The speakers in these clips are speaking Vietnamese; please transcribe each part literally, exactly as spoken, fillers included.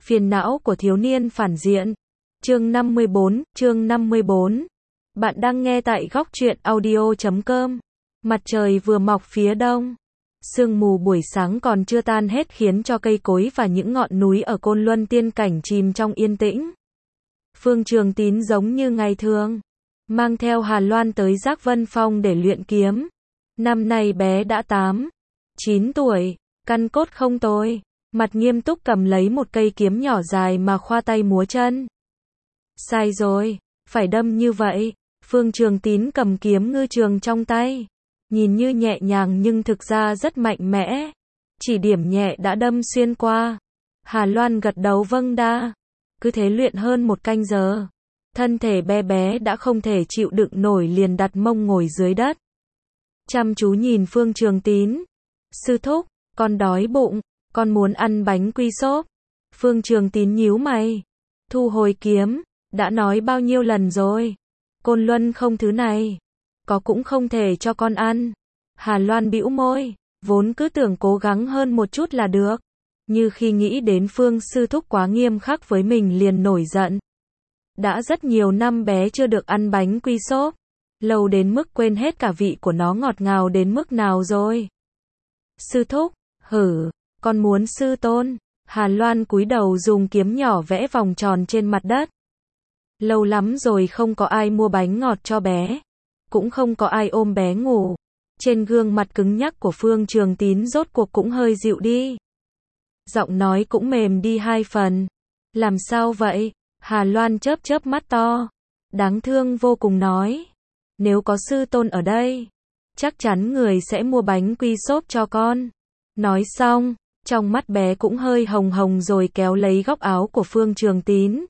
Phiền não của thiếu niên phản diện. Chương năm mươi bốn, chương năm mươi bốn. Bạn đang nghe tại góc truyện audio chấm com. Mặt trời vừa mọc phía đông. Sương mù buổi sáng còn chưa tan hết khiến cho cây cối và những ngọn núi ở Côn Luân tiên cảnh chìm trong yên tĩnh. Phương Trường Tín giống như ngày thường, mang theo Hà Loan tới Giác Vân Phong để luyện kiếm. Năm nay bé đã tám, chín tuổi, căn cốt không tồi. Mặt nghiêm túc cầm lấy một cây kiếm nhỏ dài mà khoa tay múa chân. Sai rồi, phải đâm như vậy. Phương Trường Tín cầm kiếm ngư trường trong tay, nhìn như nhẹ nhàng nhưng thực ra rất mạnh mẽ. Chỉ điểm nhẹ đã đâm xuyên qua. Hà Loan gật đầu vâng đa. Cứ thế luyện hơn một canh giờ. Thân thể bé bé đã không thể chịu đựng nổi liền đặt mông ngồi dưới đất. Chăm chú nhìn Phương Trường Tín. Sư thúc, con đói bụng, con muốn ăn bánh quy xốp. Phương Trường Tín nhíu mày. Thu hồi kiếm, đã nói bao nhiêu lần rồi. Côn Luân không thứ này. Có cũng không thể cho con ăn. Hà Loan bĩu môi, vốn cứ tưởng cố gắng hơn một chút là được. Như khi nghĩ đến Phương sư thúc quá nghiêm khắc với mình liền nổi giận. Đã rất nhiều năm bé chưa được ăn bánh quy xốp. Lâu đến mức quên hết cả vị của nó ngọt ngào đến mức nào rồi. Sư thúc, hử, con muốn sư tôn. Hà Loan cúi đầu dùng kiếm nhỏ vẽ vòng tròn trên mặt đất. Lâu lắm rồi không có ai mua bánh ngọt cho bé. Cũng không có ai ôm bé ngủ. Trên gương mặt cứng nhắc của Phương Trường Tín rốt cuộc cũng hơi dịu đi. Giọng nói cũng mềm đi hai phần. Làm sao vậy? Hà Loan chớp chớp mắt to. Đáng thương vô cùng nói. Nếu có sư tôn ở đây, chắc chắn người sẽ mua bánh quy xốp cho con. Nói xong, trong mắt bé cũng hơi hồng hồng rồi kéo lấy góc áo của Phương Trường Tín.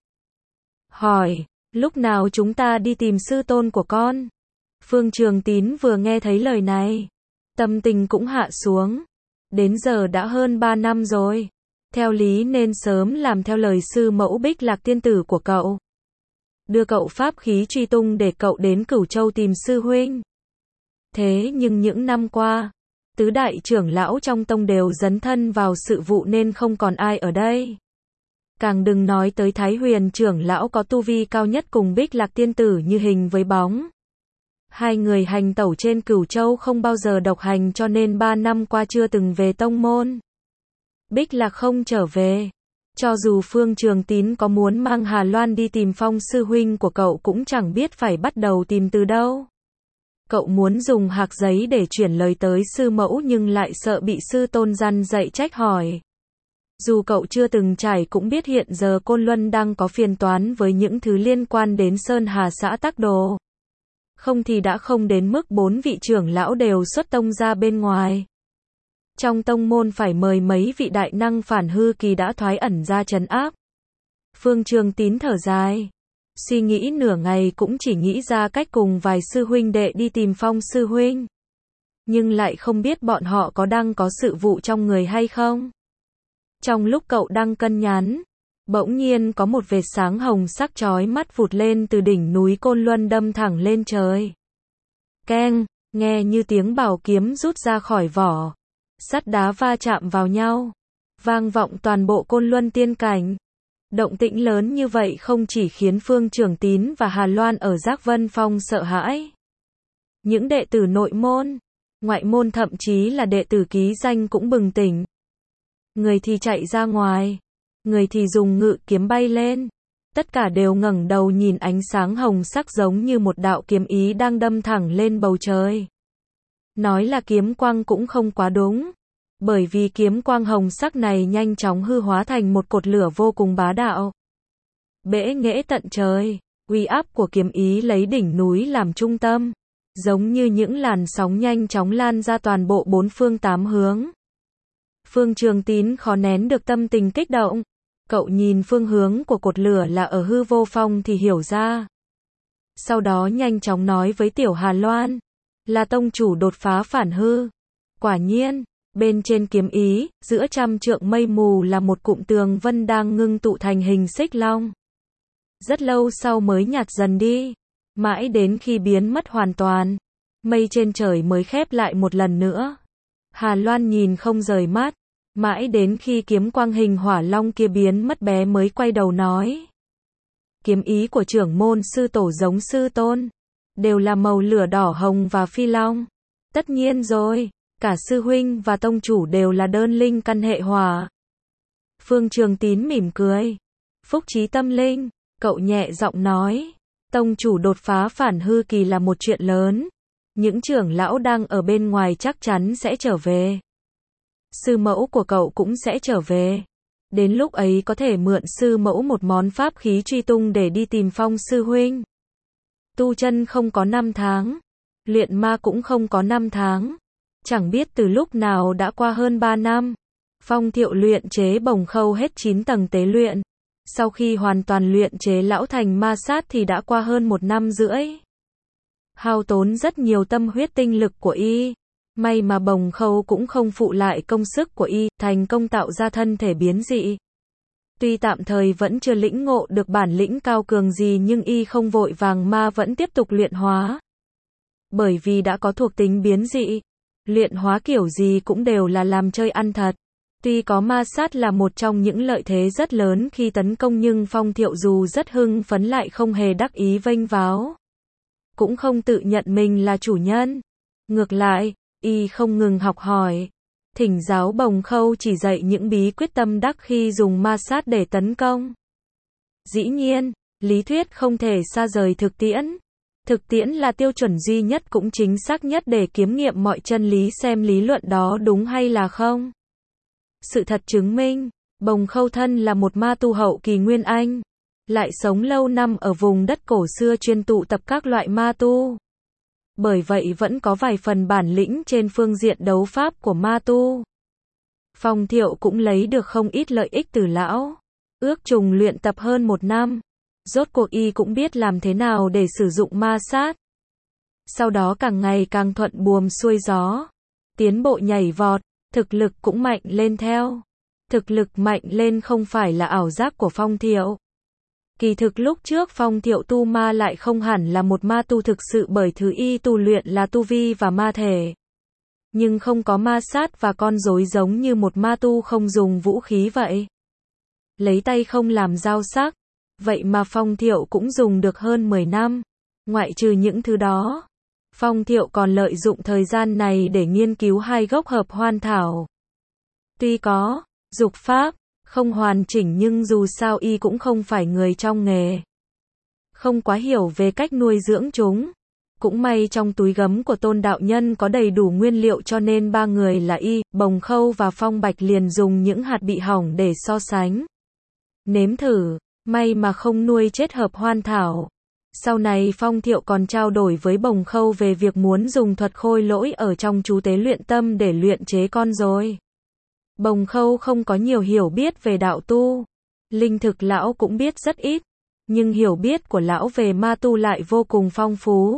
Hỏi, lúc nào chúng ta đi tìm sư tôn của con? Phương Trường Tín vừa nghe thấy lời này, tâm tình cũng hạ xuống. Đến giờ đã hơn ba năm rồi. Theo lý nên sớm làm theo lời sư mẫu Bích Lạc tiên tử của cậu. Đưa cậu pháp khí truy tung để cậu đến Cửu Châu tìm sư huynh. Thế nhưng những năm qua, tứ đại trưởng lão trong tông đều dấn thân vào sự vụ nên không còn ai ở đây. Càng đừng nói tới Thái Huyền trưởng lão có tu vi cao nhất cùng Bích Lạc tiên tử như hình với bóng. Hai người hành tẩu trên Cửu Châu không bao giờ độc hành cho nên ba năm qua chưa từng về tông môn. Bích Lạc không trở về. Cho dù Phương Trường Tín có muốn mang Hà Loan đi tìm Phong sư huynh của cậu cũng chẳng biết phải bắt đầu tìm từ đâu. Cậu muốn dùng hạc giấy để chuyển lời tới sư mẫu nhưng lại sợ bị sư tôn răn dạy trách hỏi. Dù cậu chưa từng trải cũng biết hiện giờ Côn Luân đang có phiền toán với những thứ liên quan đến Sơn Hà xã Tắc Đồ. Không thì đã không đến mức bốn vị trưởng lão đều xuất tông ra bên ngoài. Trong tông môn phải mời mấy vị đại năng phản hư kỳ đã thoái ẩn ra trấn áp. Phương Trường Tín thở dài. Suy nghĩ nửa ngày cũng chỉ nghĩ ra cách cùng vài sư huynh đệ đi tìm Phong sư huynh. Nhưng lại không biết bọn họ có đang có sự vụ trong người hay không. Trong lúc cậu đang cân nhắn, bỗng nhiên có một vệt sáng hồng sắc chói mắt vụt lên từ đỉnh núi Côn Luân đâm thẳng lên trời. Keng, nghe như tiếng bảo kiếm rút ra khỏi vỏ. Sắt đá va chạm vào nhau, vang vọng toàn bộ Côn Luân tiên cảnh. Động tĩnh lớn như vậy không chỉ khiến Phương Trường Tín và Hà Loan ở Giác Vân Phong sợ hãi. Những đệ tử nội môn, ngoại môn thậm chí là đệ tử ký danh cũng bừng tỉnh. Người thì chạy ra ngoài, người thì dùng ngự kiếm bay lên. Tất cả đều ngẩng đầu nhìn ánh sáng hồng sắc giống như một đạo kiếm ý đang đâm thẳng lên bầu trời. Nói là kiếm quang cũng không quá đúng, bởi vì kiếm quang hồng sắc này nhanh chóng hư hóa thành một cột lửa vô cùng bá đạo. Bẽ nghễ tận trời, uy áp của kiếm ý lấy đỉnh núi làm trung tâm, giống như những làn sóng nhanh chóng lan ra toàn bộ bốn phương tám hướng. Phương Trường Tín khó nén được tâm tình kích động. Cậu nhìn phương hướng của cột lửa là ở hư vô phong thì hiểu ra. Sau đó nhanh chóng nói với Tiểu Hà Loan. Là tông chủ đột phá phản hư. Quả nhiên, bên trên kiếm ý, giữa trăm trượng mây mù là một cụm tường vân đang ngưng tụ thành hình xích long. Rất lâu sau mới nhạt dần đi, mãi đến khi biến mất hoàn toàn, mây trên trời mới khép lại một lần nữa. Hà Loan nhìn không rời mắt, Mãi đến khi kiếm quang hình hỏa long kia biến mất bé mới quay đầu nói. Kiếm ý của trưởng môn sư tổ giống sư tôn. Đều là màu lửa đỏ hồng và phi long. Tất nhiên rồi, cả sư huynh và tông chủ đều là đơn linh căn hệ hỏa. Phương Trường Tín mỉm cười. Phúc trí tâm linh, cậu nhẹ giọng nói. Tông chủ đột phá phản hư kỳ là một chuyện lớn. Những trưởng lão đang ở bên ngoài chắc chắn sẽ trở về. Sư mẫu của cậu cũng sẽ trở về. Đến lúc ấy có thể mượn sư mẫu một món pháp khí truy tung để đi tìm Phong sư huynh. Tu chân không có năm tháng. Luyện ma cũng không có năm tháng. Chẳng biết từ lúc nào đã qua hơn ba năm. Phong Thiệu luyện chế bồng khâu hết chín tầng tế luyện. Sau khi hoàn toàn luyện chế lão thành ma sát thì đã qua hơn một năm rưỡi. Hao tốn rất nhiều tâm huyết tinh lực của y. May mà bồng khâu cũng không phụ lại công sức của y, thành công tạo ra thân thể biến dị. Tuy tạm thời vẫn chưa lĩnh ngộ được bản lĩnh cao cường gì nhưng y không vội vàng mà vẫn tiếp tục luyện hóa. Bởi vì đã có thuộc tính biến dị, luyện hóa kiểu gì cũng đều là làm chơi ăn thật. Tuy có ma sát là một trong những lợi thế rất lớn khi tấn công nhưng Phong Thiệu dù rất hưng phấn lại không hề đắc ý vênh váo. Cũng không tự nhận mình là chủ nhân. Ngược lại, y không ngừng học hỏi. Thỉnh giáo bồng khâu chỉ dạy những bí quyết tâm đắc khi dùng ma sát để tấn công. Dĩ nhiên, lý thuyết không thể xa rời thực tiễn. Thực tiễn là tiêu chuẩn duy nhất cũng chính xác nhất để kiểm nghiệm mọi chân lý xem lý luận đó đúng hay là không. Sự thật chứng minh, bồng khâu thân là một ma tu hậu kỳ Nguyên Anh. Lại sống lâu năm ở vùng đất cổ xưa chuyên tụ tập các loại ma tu. Bởi vậy vẫn có vài phần bản lĩnh trên phương diện đấu pháp của ma tu. Phong Thiệu cũng lấy được không ít lợi ích từ lão. Ước chừng luyện tập hơn một năm. Rốt cuộc y cũng biết làm thế nào để sử dụng ma sát. Sau đó càng ngày càng thuận buồm xuôi gió. Tiến bộ nhảy vọt, thực lực cũng mạnh lên theo. Thực lực mạnh lên không phải là ảo giác của Phong Thiệu. Kỳ thực lúc trước Phong Thiệu tu ma lại không hẳn là một ma tu thực sự bởi thứ y tu luyện là tu vi và ma thể. Nhưng không có ma sát và con rối giống như một ma tu không dùng vũ khí vậy. Lấy tay không làm dao sắc. Vậy mà Phong Thiệu cũng dùng được hơn mười năm. Ngoại trừ những thứ đó, Phong Thiệu còn lợi dụng thời gian này để nghiên cứu hai gốc hợp hoan thảo. Tuy có dục pháp không hoàn chỉnh nhưng dù sao y cũng không phải người trong nghề. Không quá hiểu về cách nuôi dưỡng chúng. Cũng may trong túi gấm của Tôn đạo nhân có đầy đủ nguyên liệu cho nên ba người là y, bồng khâu và Phong Bạch liền dùng những hạt bị hỏng để so sánh. Nếm thử, may mà không nuôi chết hợp hoan thảo. Sau này Phong Thiệu còn trao đổi với bồng khâu về việc muốn dùng thuật khôi lỗi ở trong chú tế luyện tâm để luyện chế con rồi. Bồng khâu không có nhiều hiểu biết về đạo tu. Linh thực lão cũng biết rất ít. Nhưng hiểu biết của lão về ma tu lại vô cùng phong phú.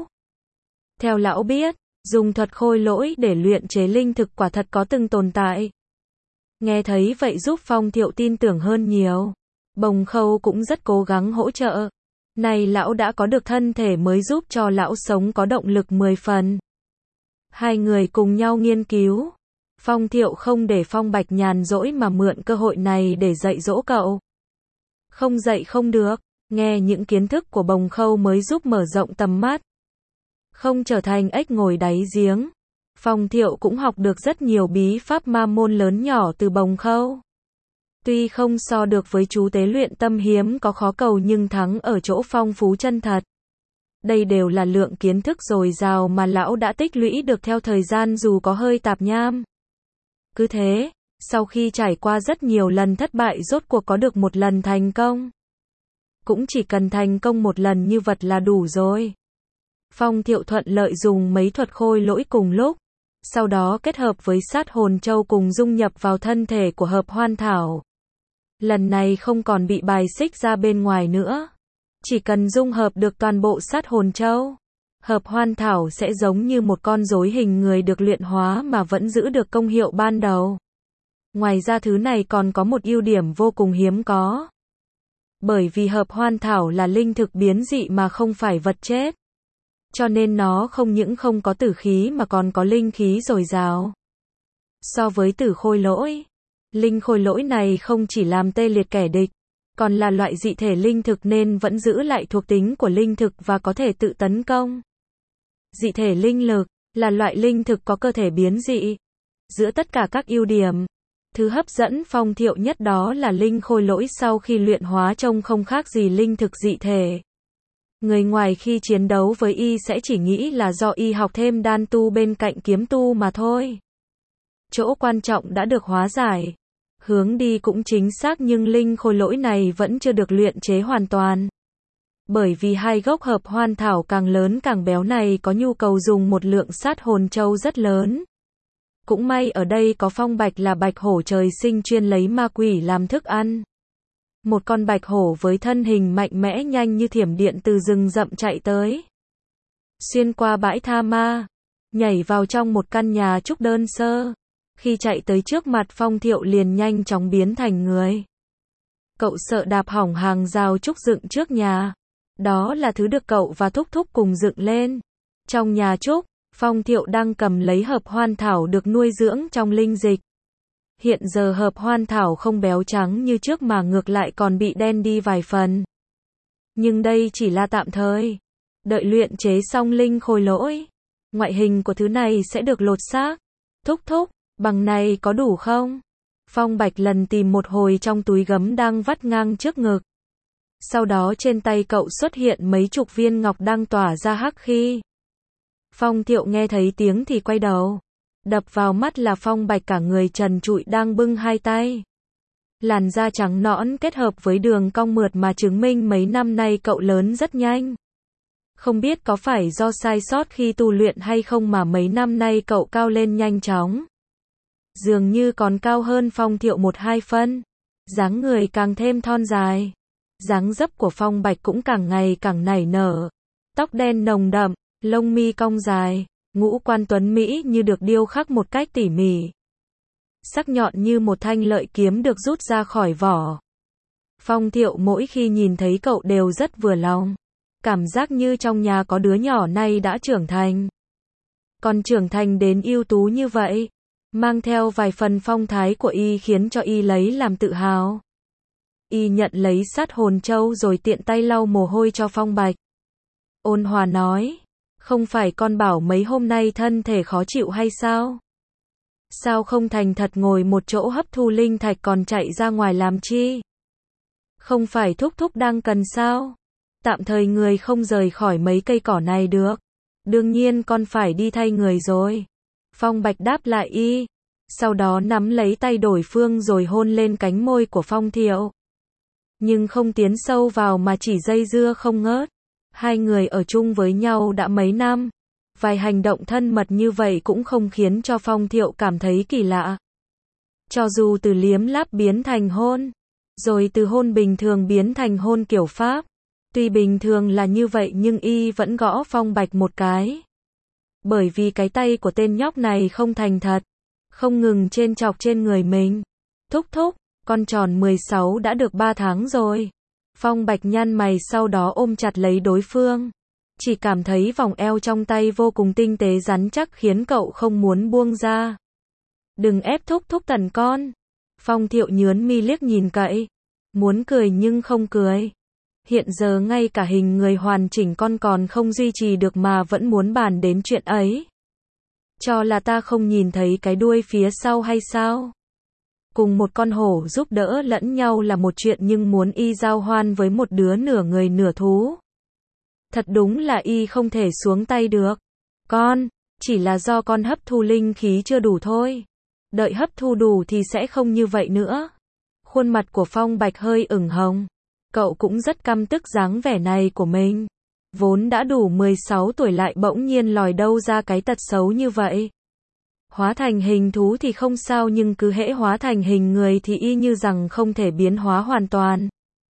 Theo lão biết, dùng thuật khôi lỗi để luyện chế linh thực quả thật có từng tồn tại. Nghe thấy vậy giúp Phong Thiệu tin tưởng hơn nhiều. Bồng khâu cũng rất cố gắng hỗ trợ. Này lão đã có được thân thể mới giúp cho lão sống có động lực mười phần. Hai người cùng nhau nghiên cứu. Phong Thiệu không để Phong Bạch nhàn rỗi mà mượn cơ hội này để dạy dỗ cậu. Không dạy không được, nghe những kiến thức của bồng khâu mới giúp mở rộng tầm mắt. Không trở thành ếch ngồi đáy giếng. Phong Thiệu cũng học được rất nhiều bí pháp ma môn lớn nhỏ từ bồng khâu. Tuy không so được với chú tế luyện tâm hiếm có khó cầu nhưng thắng ở chỗ phong phú chân thật. Đây đều là lượng kiến thức dồi dào mà lão đã tích lũy được theo thời gian dù có hơi tạp nham. Cứ thế, sau khi trải qua rất nhiều lần thất bại rốt cuộc có được một lần thành công. Cũng chỉ cần thành công một lần như vật là đủ rồi. Phong Thiệu thuận lợi dùng mấy thuật khôi lỗi cùng lúc. Sau đó kết hợp với sát hồn châu cùng dung nhập vào thân thể của hợp hoan thảo. Lần này không còn bị bài xích ra bên ngoài nữa. Chỉ cần dung hợp được toàn bộ sát hồn châu. Hợp hoan thảo sẽ giống như một con rối hình người được luyện hóa mà vẫn giữ được công hiệu ban đầu. Ngoài ra thứ này còn có một ưu điểm vô cùng hiếm có. Bởi vì hợp hoan thảo là linh thực biến dị mà không phải vật chết. Cho nên nó không những không có tử khí mà còn có linh khí dồi dào. So với tử khôi lỗi, Linh khôi lỗi này không chỉ làm tê liệt kẻ địch, còn là loại dị thể linh thực nên vẫn giữ lại thuộc tính của linh thực và có thể tự tấn công. Dị thể linh lực là loại linh thực có cơ thể biến dị. Giữa tất cả các ưu điểm, thứ hấp dẫn Phong Thiệu nhất đó là linh khôi lỗi sau khi luyện hóa trông không khác gì linh thực dị thể. Người ngoài khi chiến đấu với y sẽ chỉ nghĩ là do y học thêm đan tu bên cạnh kiếm tu mà thôi. Chỗ quan trọng đã được hóa giải. Hướng đi cũng chính xác nhưng linh khôi lỗi này vẫn chưa được luyện chế hoàn toàn. Bởi vì hai gốc hợp hoan thảo càng lớn càng béo này có nhu cầu dùng một lượng sát hồn châu rất lớn. Cũng may ở đây có phong bạch là bạch hổ trời sinh chuyên lấy ma quỷ làm thức ăn. Một con bạch hổ với thân hình mạnh mẽ nhanh như thiểm điện từ rừng rậm chạy tới. Xuyên qua bãi tha ma, nhảy vào trong một căn nhà trúc đơn sơ. Khi chạy tới trước mặt Phong Thiệu liền nhanh chóng biến thành người. Cậu sợ đạp hỏng hàng rào trúc dựng trước nhà. Đó là thứ được cậu và Thúc Thúc cùng dựng lên. Trong nhà trúc, Phong Thiệu đang cầm lấy hợp hoan thảo được nuôi dưỡng trong linh dịch. Hiện giờ hợp hoan thảo không béo trắng như trước mà ngược lại còn bị đen đi vài phần. Nhưng đây chỉ là tạm thời. Đợi luyện chế xong linh khôi lỗi, ngoại hình của thứ này sẽ được lột xác. Thúc Thúc, bằng này có đủ không? Phong Bạch lần tìm một hồi trong túi gấm đang vắt ngang trước ngực. Sau đó trên tay cậu xuất hiện mấy chục viên ngọc đang tỏa ra hắc khí. Phong Thiệu nghe thấy tiếng thì quay đầu. Đập vào mắt là Phong Bạch cả người trần trụi đang bưng hai tay. Làn da trắng nõn kết hợp với đường cong mượt mà chứng minh mấy năm nay cậu lớn rất nhanh. Không biết có phải do sai sót khi tu luyện hay không mà mấy năm nay cậu cao lên nhanh chóng. Dường như còn cao hơn Phong Thiệu một hai phân. Dáng người càng thêm thon dài. Dáng dấp của Phong Bạch cũng càng ngày càng nảy nở. Tóc đen nồng đậm, lông mi cong dài, ngũ quan tuấn mỹ như được điêu khắc một cách tỉ mỉ. Sắc nhọn như một thanh lợi kiếm được rút ra khỏi vỏ. Phong Thiệu mỗi khi nhìn thấy cậu đều rất vừa lòng. Cảm giác như trong nhà có đứa nhỏ nay đã trưởng thành. Còn trưởng thành đến ưu tú như vậy, mang theo vài phần phong thái của y khiến cho y lấy làm tự hào. Y nhận lấy sát hồn châu rồi tiện tay lau mồ hôi cho Phong Bạch. Ôn hòa nói, không phải con bảo mấy hôm nay thân thể khó chịu hay sao? Sao không thành thật ngồi một chỗ hấp thu linh thạch còn chạy ra ngoài làm chi? Không phải Thúc Thúc đang cần sao? Tạm thời người không rời khỏi mấy cây cỏ này được. Đương nhiên con phải đi thay người rồi. Phong Bạch đáp lại y. Sau đó nắm lấy tay đối phương rồi hôn lên cánh môi của Phong Thiệu. Nhưng không tiến sâu vào mà chỉ dây dưa không ngớt. Hai người ở chung với nhau đã mấy năm. Vài hành động thân mật như vậy cũng không khiến cho Phong Thiệu cảm thấy kỳ lạ. Cho dù từ liếm láp biến thành hôn, rồi từ hôn bình thường biến thành hôn kiểu Pháp. Tuy bình thường là như vậy nhưng y vẫn gõ Phong Bạch một cái. Bởi vì cái tay của tên nhóc này không thành thật. Không ngừng trên chọc trên người mình. Thúc thúc, con tròn mười sáu đã được ba tháng rồi. Phong Bạch nhăn mày sau đó ôm chặt lấy đối phương. Chỉ cảm thấy vòng eo trong tay vô cùng tinh tế rắn chắc khiến cậu không muốn buông ra. Đừng ép thúc thúc tần con. Phong Thiệu nhướn mi liếc nhìn cậy. Muốn cười nhưng không cười. Hiện giờ ngay cả hình người hoàn chỉnh con còn không duy trì được mà vẫn muốn bàn đến chuyện ấy. Cho là ta không nhìn thấy cái đuôi phía sau hay sao? Cùng một con hổ giúp đỡ lẫn nhau là một chuyện nhưng muốn y giao hoan với một đứa nửa người nửa thú. Thật đúng là y không thể xuống tay được. Con, chỉ là do con hấp thu linh khí chưa đủ thôi. Đợi hấp thu đủ thì sẽ không như vậy nữa. Khuôn mặt của Phong Bạch hơi ửng hồng. Cậu cũng rất căm tức dáng vẻ này của mình. Vốn đã đủ mười sáu tuổi lại bỗng nhiên lòi đâu ra cái tật xấu như vậy. Hóa thành hình thú thì không sao nhưng cứ hễ hóa thành hình người thì y như rằng không thể biến hóa hoàn toàn.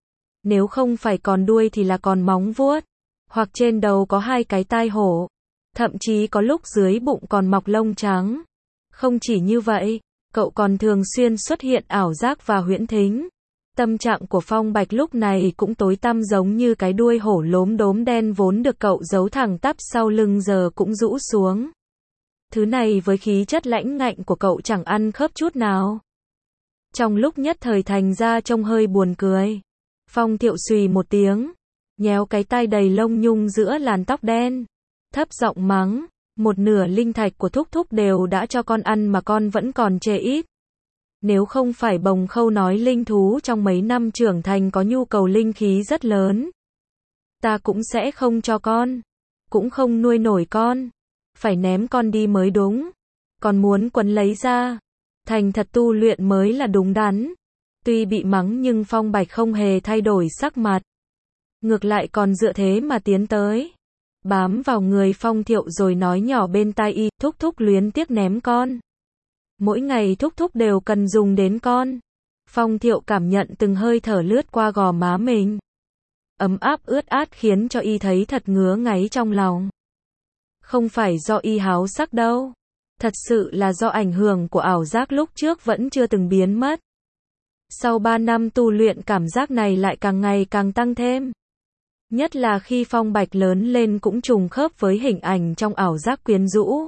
Nếu không phải còn đuôi thì là còn móng vuốt. Hoặc trên đầu có hai cái tai hổ. Thậm chí có lúc dưới bụng còn mọc lông trắng. Không chỉ như vậy, cậu còn thường xuyên xuất hiện ảo giác và huyễn thính. Tâm trạng của Phong Bạch lúc này cũng tối tăm giống như cái đuôi hổ lốm đốm đen vốn được cậu giấu thẳng tắp sau lưng giờ cũng rũ xuống. Thứ này với khí chất lãnh ngạnh của cậu chẳng ăn khớp chút nào. Trong lúc nhất thời thành ra trông hơi buồn cười. Phong Thiệu xùy một tiếng, nhéo cái tai đầy lông nhung giữa làn tóc đen, thấp giọng mắng, một nửa linh thạch của thúc thúc đều đã cho con ăn mà con vẫn còn chê ít. Nếu không phải Bồng Khâu nói linh thú trong mấy năm trưởng thành có nhu cầu linh khí rất lớn, ta cũng sẽ không cho con, cũng không nuôi nổi con, phải ném con đi mới đúng. Còn muốn quấn lấy ra, thành thật tu luyện mới là đúng đắn. Tuy bị mắng nhưng Phong Bạch không hề thay đổi sắc mặt, ngược lại còn dựa thế mà tiến tới, bám vào người Phong Thiệu rồi nói nhỏ bên tai y, thúc thúc luyến tiếc ném con. Mỗi ngày thúc thúc đều cần dùng đến con. Phong Thiệu cảm nhận từng hơi thở lướt qua gò má mình, ấm áp ướt át khiến cho y thấy thật ngứa ngáy trong lòng. Không phải do y háo sắc đâu, thật sự là do ảnh hưởng của ảo giác lúc trước vẫn chưa từng biến mất. Sau ba năm tu luyện cảm giác này lại càng ngày càng tăng thêm. Nhất là khi Phong Bạch lớn lên cũng trùng khớp với hình ảnh trong ảo giác quyến rũ.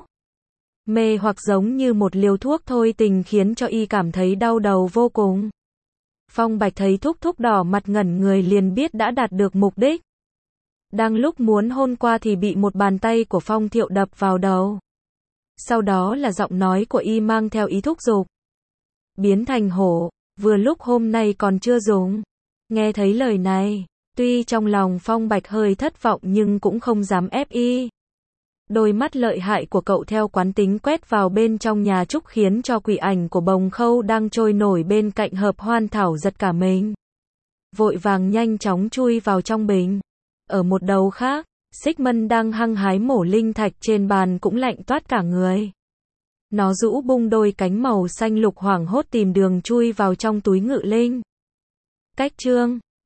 Mê hoặc giống như một liều thuốc thôi tình khiến cho y cảm thấy đau đầu vô cùng. Phong Bạch thấy thúc thúc đỏ mặt ngẩn người liền biết đã đạt được mục đích. Đang lúc muốn hôn qua thì bị một bàn tay của Phong Thiệu đập vào đầu. Sau đó là giọng nói của y mang theo ý thúc giục. Biến thành hổ, vừa lúc hôm nay còn chưa dùng. Nghe thấy lời này, tuy trong lòng Phong Bạch hơi thất vọng nhưng cũng không dám ép y. Đôi mắt lợi hại của cậu theo quán tính quét vào bên trong nhà trúc khiến cho quỷ ảnh của Bồng Khâu đang trôi nổi bên cạnh hợp hoan thảo giật cả mình. Vội vàng nhanh chóng chui vào trong bình. Ở một đầu khác, Xích Mân đang hăng hái mổ linh thạch trên bàn cũng lạnh toát cả người. Nó rũ bung đôi cánh màu xanh lục hoảng hốt tìm đường chui vào trong túi ngự linh. Cách chương